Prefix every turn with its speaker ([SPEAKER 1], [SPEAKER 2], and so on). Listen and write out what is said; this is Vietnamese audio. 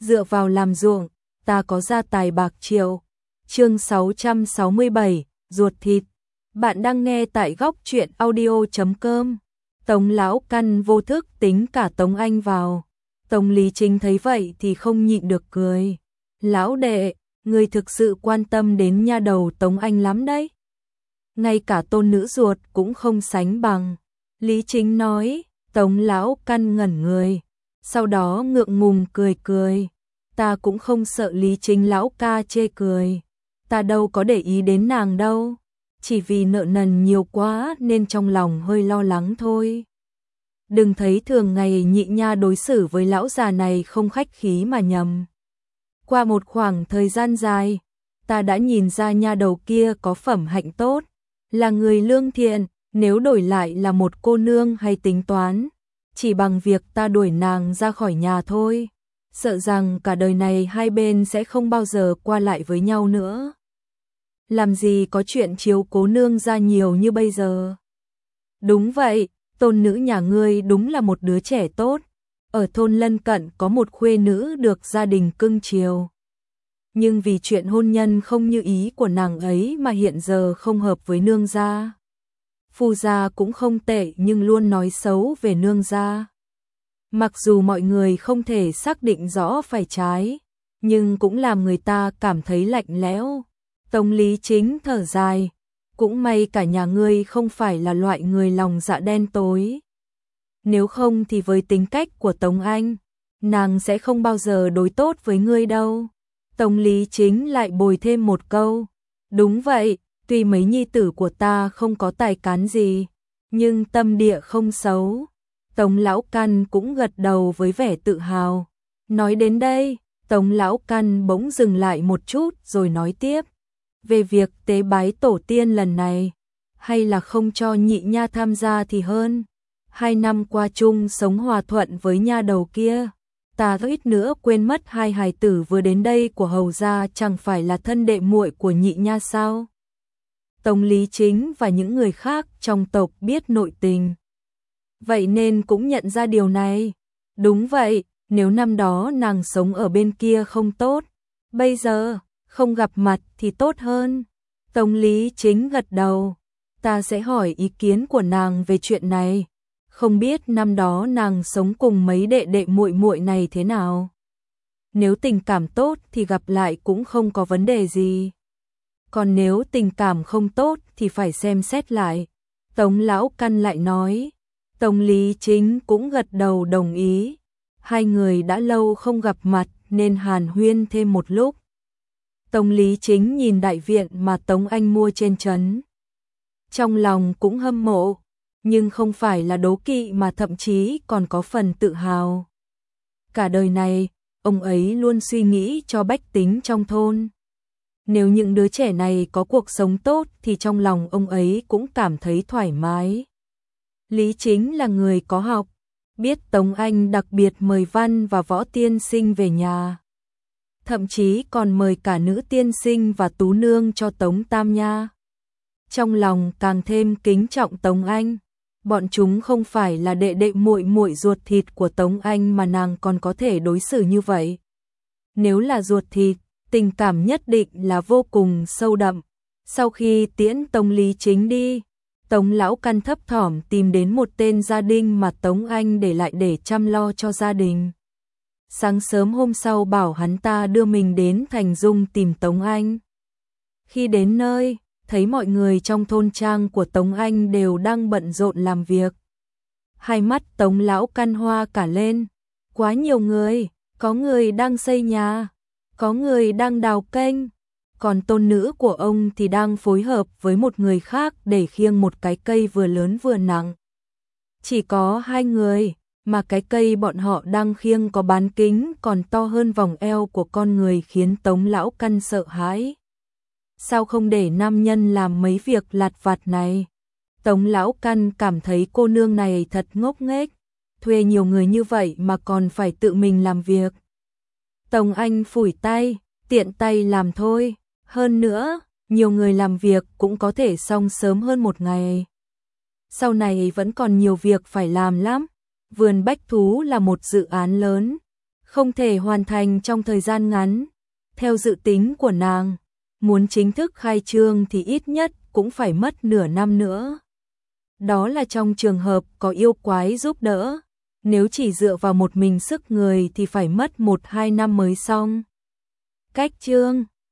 [SPEAKER 1] dựa vào làm ruộng, ta có gia tài bạc triệu. Chương 667, ruột thịt. Bạn đang nghe tại góc truyện audio.com. Tống lão căn vô thức tính cả Tống Anh vào. Tống Lý Chính thấy vậy thì không nhịn được cười. Lão đệ, người thực sự quan tâm đến nha đầu Tống Anh lắm đấy. Ngay cả tôn nữ ruột cũng không sánh bằng. Lý Chính nói. Tống lão căn ngẩn người, sau đó ngượng ngùng cười cười. Ta cũng không sợ Lý Chính lão ca chê cười. Ta đâu có để ý đến nàng đâu. Chỉ vì nợ nần nhiều quá nên trong lòng hơi lo lắng thôi. Đừng thấy thường ngày nhị nha đối xử với lão già này không khách khí mà nhầm. Qua một khoảng thời gian dài, ta đã nhìn ra nha đầu kia có phẩm hạnh tốt, là người lương thiện. Nếu đổi lại là một cô nương hay tính toán, chỉ bằng việc ta đuổi nàng ra khỏi nhà thôi, sợ rằng cả đời này hai bên sẽ không bao giờ qua lại với nhau nữa. Làm gì có chuyện chiếu cố nương ra nhiều như bây giờ. Đúng vậy, tôn nữ nhà ngươi đúng là một đứa trẻ tốt. Ở thôn lân cận có một khuê nữ được gia đình cưng chiều. Nhưng vì chuyện hôn nhân không như ý của nàng ấy mà hiện giờ không hợp với nương gia. Phu gia cũng không tệ nhưng luôn nói xấu về nương gia. Mặc dù mọi người không thể xác định rõ phải trái, nhưng cũng làm người ta cảm thấy lạnh lẽo. Tống Lý Chính thở dài, cũng may cả nhà ngươi không phải là loại người lòng dạ đen tối. Nếu không thì với tính cách của Tống Anh, nàng sẽ không bao giờ đối tốt với ngươi đâu. Tống Lý Chính lại bồi thêm một câu, đúng vậy. Tuy mấy nhi tử của ta không có tài cán gì, nhưng tâm địa không xấu. Tống lão căn cũng gật đầu với vẻ tự hào. Nói đến đây, Tống lão căn bỗng dừng lại một chút rồi nói tiếp. Về việc tế bái tổ tiên lần này, hay là không cho nhị nha tham gia thì hơn. 2 năm qua chung sống hòa thuận với nha đầu kia, ta ít nữa quên mất hai hài tử vừa đến đây của hầu gia chẳng phải là thân đệ muội của nhị nha sao? Tống Lý Chính và những người khác trong tộc biết nội tình, vậy nên cũng nhận ra điều này. Đúng vậy, nếu năm đó nàng sống ở bên kia không tốt, bây giờ không gặp mặt thì tốt hơn. Tống Lý Chính gật đầu, ta sẽ hỏi ý kiến của nàng về chuyện này. Không biết năm đó nàng sống cùng mấy đệ đệ muội muội này thế nào. Nếu tình cảm tốt thì gặp lại cũng không có vấn đề gì. Còn nếu tình cảm không tốt thì phải xem xét lại. Tống lão căn lại nói. Tống Lý Chính cũng gật đầu đồng ý. Hai người đã lâu không gặp mặt nên hàn huyên thêm một lúc. Tống Lý Chính nhìn đại viện mà Tống Anh mua trên trấn. Trong lòng cũng hâm mộ, nhưng không phải là đố kỵ mà thậm chí còn có phần tự hào. Cả đời này, ông ấy luôn suy nghĩ cho bách tính trong thôn. Nếu những đứa trẻ này có cuộc sống tốt thì trong lòng ông ấy cũng cảm thấy thoải mái. Lý Chính là người có học, biết Tống Anh đặc biệt mời văn và võ tiên sinh về nhà. Thậm chí còn mời cả nữ tiên sinh và tú nương cho Tống Tam Nha. Trong lòng càng thêm kính trọng Tống Anh. Bọn chúng không phải là đệ đệ muội muội ruột thịt của Tống Anh mà nàng còn có thể đối xử như vậy. Nếu là ruột thịt, tình cảm nhất định là vô cùng sâu đậm. Sau khi tiễn Tống Lý Chính đi, Tống lão căn thấp thỏm tìm đến một tên gia đình mà Tống Anh để lại để chăm lo cho gia đình. Sáng sớm hôm sau bảo hắn ta đưa mình đến Thành Dung tìm Tống Anh. Khi đến nơi, thấy mọi người trong thôn trang của Tống Anh đều đang bận rộn làm việc. Hai mắt Tống lão căn hoa cả lên. Quá nhiều người, có người đang xây nhà, có người đang đào kênh, còn tôn nữ của ông thì đang phối hợp với một người khác để khiêng một cái cây vừa lớn vừa nặng. Chỉ có 2 người, mà cái cây bọn họ đang khiêng có bán kính còn to hơn vòng eo của con người khiến Tống lão căn sợ hãi. Sao không để nam nhân làm mấy việc lặt vặt này? Tống lão căn cảm thấy cô nương này thật ngốc nghếch, thuê nhiều người như vậy mà còn phải tự mình làm việc. Tống Anh phủi tay, tiện tay làm thôi. Hơn nữa, nhiều người làm việc cũng có thể xong sớm hơn một ngày. Sau này vẫn còn nhiều việc phải làm lắm. Vườn bách thú là một dự án lớn, không thể hoàn thành trong thời gian ngắn. Theo dự tính của nàng, muốn chính thức khai trương thì ít nhất cũng phải mất nửa năm nữa. Đó là trong trường hợp có yêu quái giúp đỡ, nếu chỉ dựa vào một mình sức người thì phải mất 1-2 năm mới xong. Cách chương